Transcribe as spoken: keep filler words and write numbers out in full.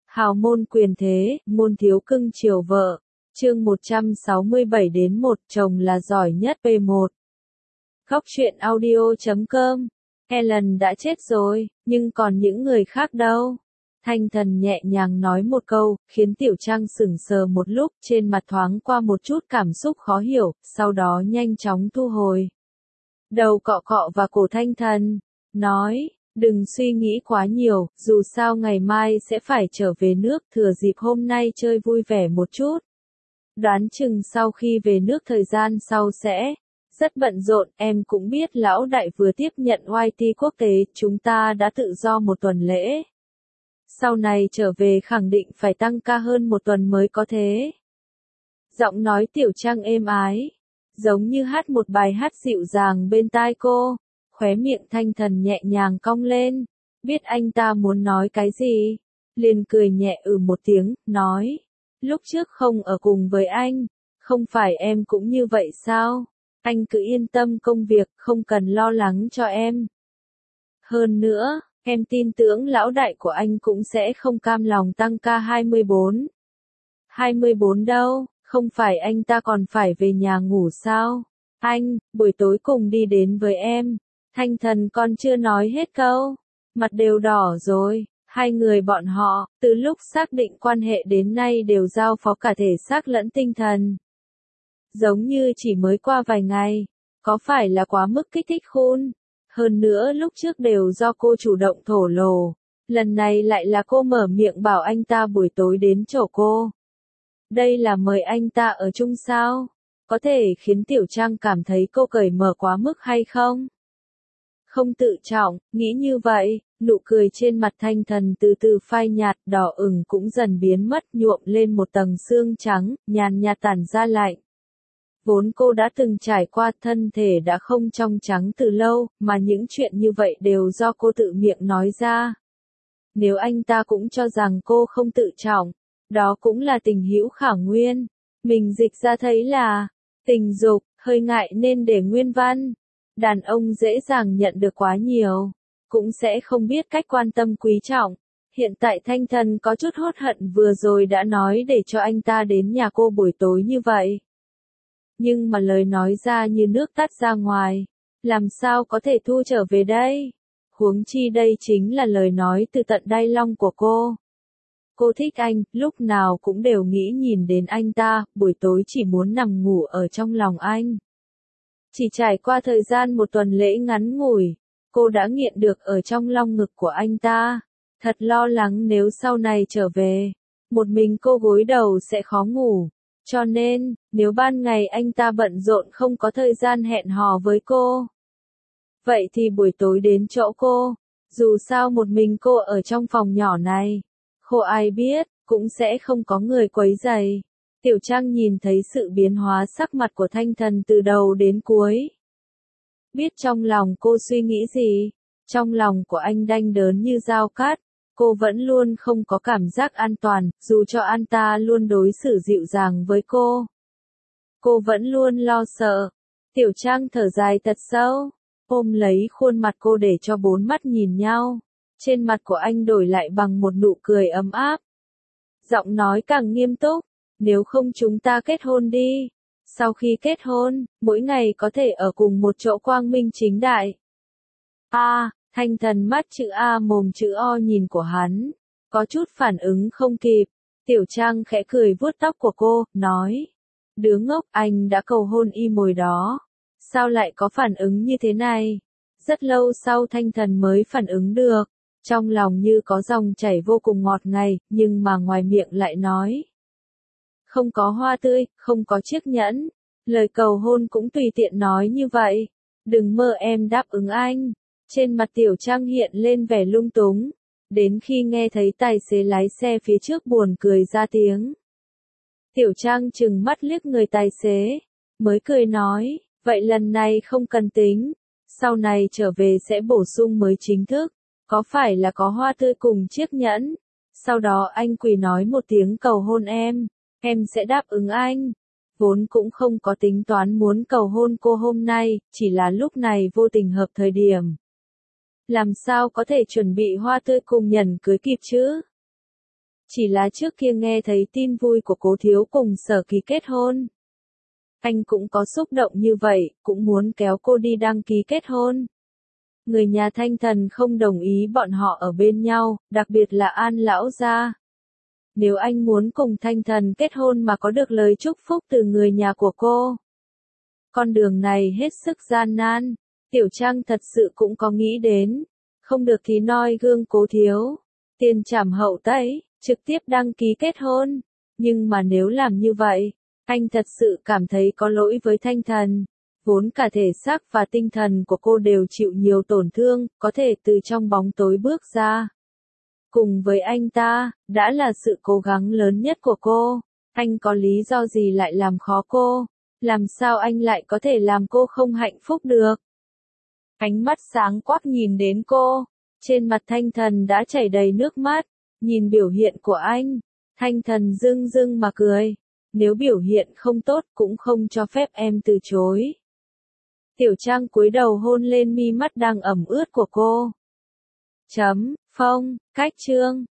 Hào môn quyền thế, môn thiếu cưng chiều vợ. Chương một trăm sáu mươi bảy đến một, chồng là giỏi nhất P một. Góc truyện audio chấm com. Helen đã chết rồi, nhưng còn những người khác đâu? Thanh Thần nhẹ nhàng nói một câu, khiến Tiểu Trang sững sờ một lúc, trên mặt thoáng qua một chút cảm xúc khó hiểu, sau đó nhanh chóng thu hồi. Đầu cọ cọ vào cổ Thanh Thần, nói, đừng suy nghĩ quá nhiều, dù sao ngày mai sẽ phải trở về nước, thừa dịp hôm nay chơi vui vẻ một chút. Đoán chừng sau khi về nước thời gian sau sẽ rất bận rộn, em cũng biết lão đại vừa tiếp nhận i tê quốc tế, chúng ta đã tự do một tuần lễ. Sau này trở về khẳng định phải tăng ca hơn một tuần mới có thế. Giọng nói Tiểu Trang êm ái, giống như hát một bài hát dịu dàng bên tai cô, khóe miệng Thanh Thần nhẹ nhàng cong lên, biết anh ta muốn nói cái gì, liền cười nhẹ ừ một tiếng, nói, lúc trước không ở cùng với anh, không phải em cũng như vậy sao? Anh cứ yên tâm công việc, không cần lo lắng cho em. Hơn nữa, em tin tưởng lão đại của anh cũng sẽ không cam lòng tăng ca hai mươi bốn. hai mươi bốn đâu, không phải anh ta còn phải về nhà ngủ sao? Anh, buổi tối cùng đi đến với em. Thanh Thần còn chưa nói hết câu, mặt đều đỏ rồi. Hai người bọn họ, từ lúc xác định quan hệ đến nay đều giao phó cả thể xác lẫn tinh thần. Giống như chỉ mới qua vài ngày, có phải là quá mức kích thích khôn? Hơn nữa lúc trước đều do cô chủ động thổ lộ, lần này lại là cô mở miệng bảo anh ta buổi tối đến chỗ cô. Đây là mời anh ta ở chung sao? Có thể khiến Tiểu Trang cảm thấy cô cởi mở quá mức hay không? Không tự trọng, nghĩ như vậy, nụ cười trên mặt Thanh Thần từ từ phai nhạt, đỏ ửng cũng dần biến mất, nhuộm lên một tầng sương trắng, nhàn nhạt tản ra lạnh. Vốn cô đã từng trải qua, thân thể đã không trong trắng từ lâu, mà những chuyện như vậy đều do cô tự miệng nói ra. Nếu anh ta cũng cho rằng cô không tự trọng, đó cũng là tình hữu khả nguyên. Mình dịch ra thấy là tình dục, hơi ngại nên để nguyên văn. Đàn ông dễ dàng nhận được quá nhiều, cũng sẽ không biết cách quan tâm quý trọng. Hiện tại Thanh Thần có chút hốt hận vừa rồi đã nói để cho anh ta đến nhà cô buổi tối như vậy. Nhưng mà lời nói ra như nước tắt ra ngoài, làm sao có thể thu trở về đây? Huống chi đây chính là lời nói từ tận đáy lòng của cô. Cô thích anh, lúc nào cũng đều nghĩ nhìn đến anh ta, buổi tối chỉ muốn nằm ngủ ở trong lòng anh. Chỉ trải qua thời gian một tuần lễ ngắn ngủi, cô đã nghiện được ở trong lòng ngực của anh ta. Thật lo lắng nếu sau này trở về, một mình cô gối đầu sẽ khó ngủ. Cho nên, nếu ban ngày anh ta bận rộn không có thời gian hẹn hò với cô, vậy thì buổi tối đến chỗ cô, dù sao một mình cô ở trong phòng nhỏ này, không ai biết, cũng sẽ không có người quấy rầy. Tiểu Trang nhìn thấy sự biến hóa sắc mặt của Thanh Thần từ đầu đến cuối. Biết trong lòng cô suy nghĩ gì, trong lòng của anh đanh đớn như dao cát. Cô vẫn luôn không có cảm giác an toàn, dù cho anh ta luôn đối xử dịu dàng với cô. Cô vẫn luôn lo sợ. Tiểu Trang thở dài thật sâu, ôm lấy khuôn mặt cô để cho bốn mắt nhìn nhau. Trên mặt của anh đổi lại bằng một nụ cười ấm áp. Giọng nói càng nghiêm túc, nếu không chúng ta kết hôn đi. Sau khi kết hôn, mỗi ngày có thể ở cùng một chỗ quang minh chính đại. A. À, Thanh Thần mắt chữ A mồm chữ O nhìn của hắn, có chút phản ứng không kịp. Tiểu Trang khẽ cười vuốt tóc của cô, nói, đứa ngốc, anh đã cầu hôn y mồi đó, sao lại có phản ứng như thế này? Rất lâu sau Thanh Thần mới phản ứng được, trong lòng như có dòng chảy vô cùng ngọt ngào, nhưng mà ngoài miệng lại nói, không có hoa tươi, không có chiếc nhẫn, lời cầu hôn cũng tùy tiện nói như vậy, đừng mơ em đáp ứng anh. Trên mặt Tiểu Trang hiện lên vẻ lung túng, đến khi nghe thấy tài xế lái xe phía trước buồn cười ra tiếng. Tiểu Trang trừng mắt liếc người tài xế, mới cười nói, vậy lần này không cần tính, sau này trở về sẽ bổ sung mới chính thức, có phải là có hoa tươi cùng chiếc nhẫn, sau đó anh quỳ nói một tiếng cầu hôn em, em sẽ đáp ứng anh. Vốn cũng không có tính toán muốn cầu hôn cô hôm nay, chỉ là lúc này vô tình hợp thời điểm. Làm sao có thể chuẩn bị hoa tươi cùng nhẫn cưới kịp chứ? Chỉ là trước kia nghe thấy tin vui của Cố thiếu cùng Sở Kỳ kết hôn. Anh cũng có xúc động như vậy, cũng muốn kéo cô đi đăng ký kết hôn. Người nhà Thanh Thần không đồng ý bọn họ ở bên nhau, đặc biệt là An lão gia. Nếu anh muốn cùng Thanh Thần kết hôn mà có được lời chúc phúc từ người nhà của cô. Con đường này hết sức gian nan, Tiểu Trang thật sự cũng có nghĩ đến. Không được thì noi gương Cố thiếu. Tiền trảm hậu tấu, trực tiếp đăng ký kết hôn. Nhưng mà nếu làm như vậy, anh thật sự cảm thấy có lỗi với Thanh Thần. Vốn cả thể xác và tinh thần của cô đều chịu nhiều tổn thương, có thể từ trong bóng tối bước ra. Cùng với anh ta, đã là sự cố gắng lớn nhất của cô. Anh có lý do gì lại làm khó cô? Làm sao anh lại có thể làm cô không hạnh phúc được? Ánh mắt sáng quắc nhìn đến cô. Trên mặt Thanh Thần đã chảy đầy nước mắt. Nhìn biểu hiện của anh. Thanh Thần dưng dưng mà cười. Nếu biểu hiện không tốt cũng không cho phép em từ chối. Tiểu Trang cúi đầu hôn lên mi mắt đang ẩm ướt của cô. Chấm, phông, cách chương.